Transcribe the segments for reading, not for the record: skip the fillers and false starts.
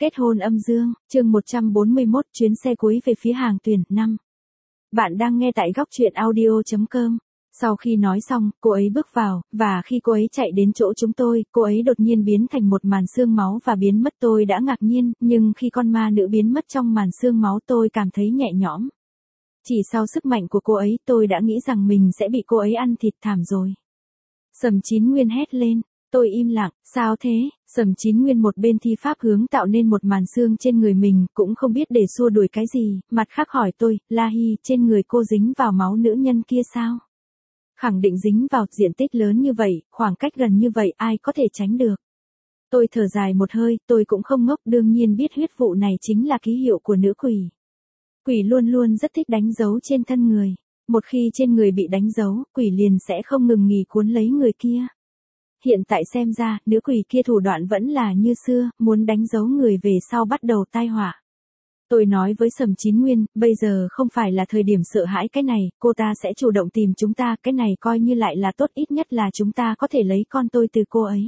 Kết hôn âm dương, chương 141, chuyến xe cuối về phía hàng tuyển, 5. Bạn đang nghe tại góc truyện audio.com. Sau khi nói xong, cô ấy bước vào, và khi cô ấy chạy đến chỗ chúng tôi, cô ấy đột nhiên biến thành một màn xương máu và biến mất. Tôi đã ngạc nhiên, nhưng khi con ma nữ biến mất trong màn xương máu tôi cảm thấy nhẹ nhõm. Chỉ sau sức mạnh của cô ấy tôi đã nghĩ rằng mình sẽ bị cô ấy ăn thịt thảm rồi. Sầm Chín Nguyên hét lên. Tôi im lặng, sao thế? Sầm Chín Nguyên một bên thi pháp hướng tạo nên một màn xương trên người mình, cũng không biết để xua đuổi cái gì, mặt khác hỏi tôi, La Hy, trên người cô dính vào máu nữ nhân kia sao? Khẳng định dính vào, diện tích lớn như vậy, khoảng cách gần như vậy, ai có thể tránh được? Tôi thở dài một hơi, tôi cũng không ngốc, đương nhiên biết huyết vụ này chính là ký hiệu của nữ quỷ. Quỷ luôn luôn rất thích đánh dấu trên thân người. Một khi trên người bị đánh dấu, quỷ liền sẽ không ngừng nghỉ cuốn lấy người kia. Hiện tại xem ra, nữ quỷ kia thủ đoạn vẫn là như xưa, muốn đánh dấu người về sau bắt đầu tai họa. Tôi nói với Sầm Chín Nguyên, bây giờ không phải là thời điểm sợ hãi cái này, cô ta sẽ chủ động tìm chúng ta, cái này coi như lại là tốt, ít nhất là chúng ta có thể lấy con tôi từ cô ấy.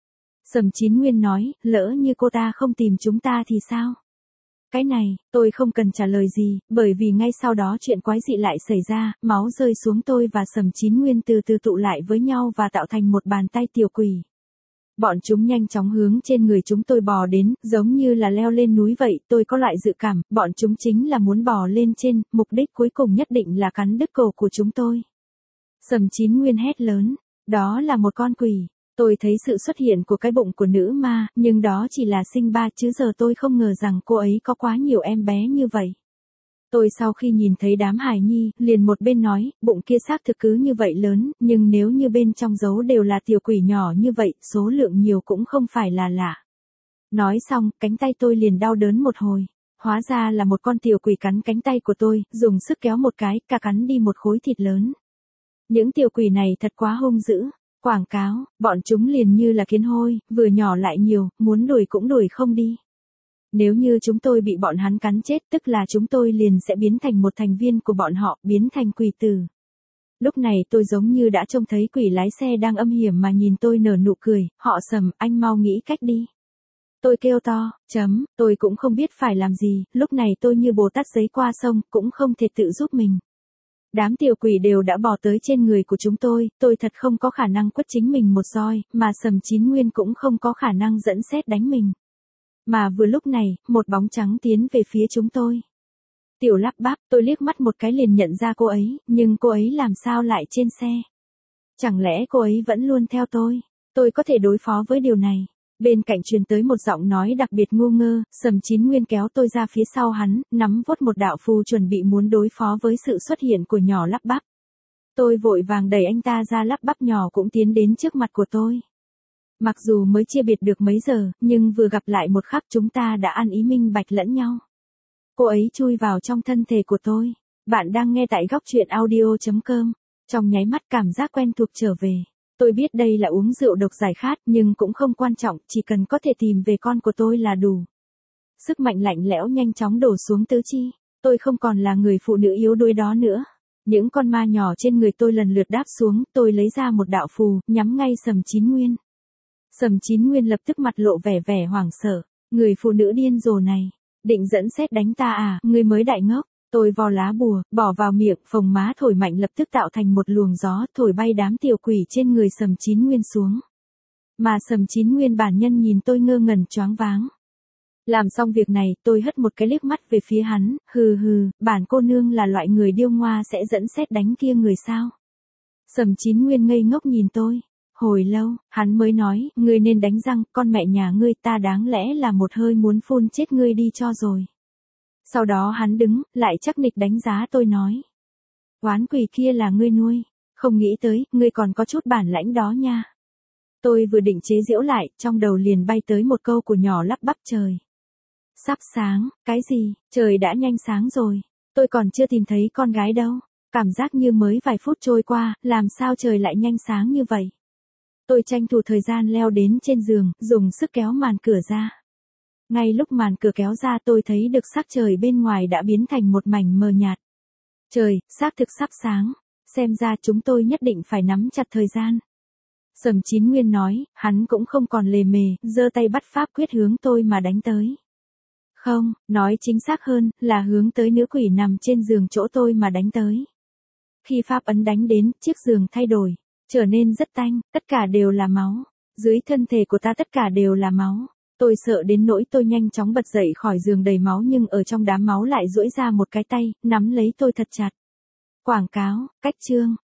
Sầm Chín Nguyên nói, lỡ như cô ta không tìm chúng ta thì sao? Cái này, tôi không cần trả lời gì, bởi vì ngay sau đó chuyện quái dị lại xảy ra, máu rơi xuống tôi và Sầm Chín Nguyên từ từ tụ lại với nhau và tạo thành một bàn tay tiểu quỷ. Bọn chúng nhanh chóng hướng trên người chúng tôi bò đến, giống như là leo lên núi vậy, tôi có loại dự cảm, bọn chúng chính là muốn bò lên trên, mục đích cuối cùng nhất định là cắn đứt cổ của chúng tôi. Sầm Chín Nguyên hét lớn, đó là một con quỷ. Tôi thấy sự xuất hiện của cái bụng của nữ ma, nhưng đó chỉ là sinh ba chứ giờ tôi không ngờ rằng cô ấy có quá nhiều em bé như vậy. Tôi sau khi nhìn thấy đám hài nhi, liền một bên nói, bụng kia xác thực cứ như vậy lớn, nhưng nếu như bên trong giấu đều là tiểu quỷ nhỏ như vậy, số lượng nhiều cũng không phải là lạ. Nói xong, cánh tay tôi liền đau đớn một hồi. Hóa ra là một con tiểu quỷ cắn cánh tay của tôi, dùng sức kéo một cái, cả cắn đi một khối thịt lớn. Những tiểu quỷ này thật quá hung dữ. Quảng cáo, bọn chúng liền như là kiến hôi, vừa nhỏ lại nhiều, muốn đuổi cũng đuổi không đi. Nếu như chúng tôi bị bọn hắn cắn chết, tức là chúng tôi liền sẽ biến thành một thành viên của bọn họ, biến thành quỷ tử. Lúc này tôi giống như đã trông thấy quỷ lái xe đang âm hiểm mà nhìn tôi nở nụ cười, họ Sầm, anh mau nghĩ cách đi. Tôi kêu to, tôi cũng không biết phải làm gì, lúc này tôi như Bồ Tát giấy qua sông, cũng không thể tự giúp mình. Đám tiểu quỷ đều đã bò tới trên người của chúng tôi thật không có khả năng quất chính mình một roi, mà Sầm Chín Nguyên cũng không có khả năng dẫn sét đánh mình. Mà vừa lúc này, một bóng trắng tiến về phía chúng tôi. Tiểu Lắp Bắp, tôi liếc mắt một cái liền nhận ra cô ấy, nhưng cô ấy làm sao lại trên xe? Chẳng lẽ cô ấy vẫn luôn theo tôi có thể đối phó với điều này. Bên cạnh truyền tới một giọng nói đặc biệt ngu ngơ, Sầm Chín Nguyên kéo tôi ra phía sau hắn, nắm vốt một đạo phù chuẩn bị muốn đối phó với sự xuất hiện của nhỏ Lắp Bắp. Tôi vội vàng đẩy anh ta ra, Lắp Bắp nhỏ cũng tiến đến trước mặt của tôi. Mặc dù mới chia biệt được mấy giờ, nhưng vừa gặp lại một khắc chúng ta đã ăn ý minh bạch lẫn nhau. Cô ấy chui vào trong thân thể của tôi. Bạn đang nghe tại góc truyện audio.com. Trong nháy mắt cảm giác quen thuộc trở về. Tôi biết đây là uống rượu độc giải khát nhưng cũng không quan trọng, chỉ cần có thể tìm về con của tôi là đủ. Sức mạnh lạnh lẽo nhanh chóng đổ xuống tứ chi. Tôi không còn là người phụ nữ yếu đuối đó nữa. Những con ma nhỏ trên người tôi lần lượt đáp xuống, tôi lấy ra một đạo phù, nhắm ngay Sầm Chín Nguyên. Sầm Chín Nguyên lập tức mặt lộ vẻ hoảng sợ. Người phụ nữ điên rồ này, định dẫn sét đánh ta à, ngươi mới đại ngốc. Tôi vò lá bùa, bỏ vào miệng, phồng má thổi mạnh lập tức tạo thành một luồng gió, thổi bay đám tiểu quỷ trên người Sầm Chín Nguyên xuống. Mà Sầm Chín Nguyên bản nhân nhìn tôi ngơ ngẩn choáng váng. Làm xong việc này, tôi hất một cái liếc mắt về phía hắn, hừ, bản cô nương là loại người điêu ngoa sẽ dẫn sét đánh kia người sao? Sầm Chín Nguyên ngây ngốc nhìn tôi. Hồi lâu, hắn mới nói, ngươi nên đánh răng, con mẹ nhà ngươi, ta đáng lẽ là một hơi muốn phun chết ngươi đi cho rồi. Sau đó hắn đứng, lại chắc nịch đánh giá tôi nói. Oán quỷ kia là ngươi nuôi, không nghĩ tới, ngươi còn có chút bản lãnh đó nha. Tôi vừa định chế giễu lại, trong đầu liền bay tới một câu của nhỏ Lắp Bắp, trời. Sắp sáng, cái gì, trời đã nhanh sáng rồi, tôi còn chưa tìm thấy con gái đâu, cảm giác như mới vài phút trôi qua, làm sao trời lại nhanh sáng như vậy. Tôi tranh thủ thời gian leo đến trên giường, dùng sức kéo màn cửa ra. Ngay lúc màn cửa kéo ra tôi thấy được sắc trời bên ngoài đã biến thành một mảnh mờ nhạt. Trời, xác thực sắp sáng, xem ra chúng tôi nhất định phải nắm chặt thời gian. Sầm Chín Nguyên nói, hắn cũng không còn lề mề, giơ tay bắt pháp quyết hướng tôi mà đánh tới. Không, nói chính xác hơn, là hướng tới nữ quỷ nằm trên giường chỗ tôi mà đánh tới. Khi pháp ấn đánh đến, chiếc giường thay đổi, trở nên rất tanh, tất cả đều là máu. Dưới thân thể của ta tất cả đều là máu. Tôi sợ đến nỗi tôi nhanh chóng bật dậy khỏi giường đầy máu nhưng ở trong đám máu lại duỗi ra một cái tay, nắm lấy tôi thật chặt. Quảng cáo, cách chương.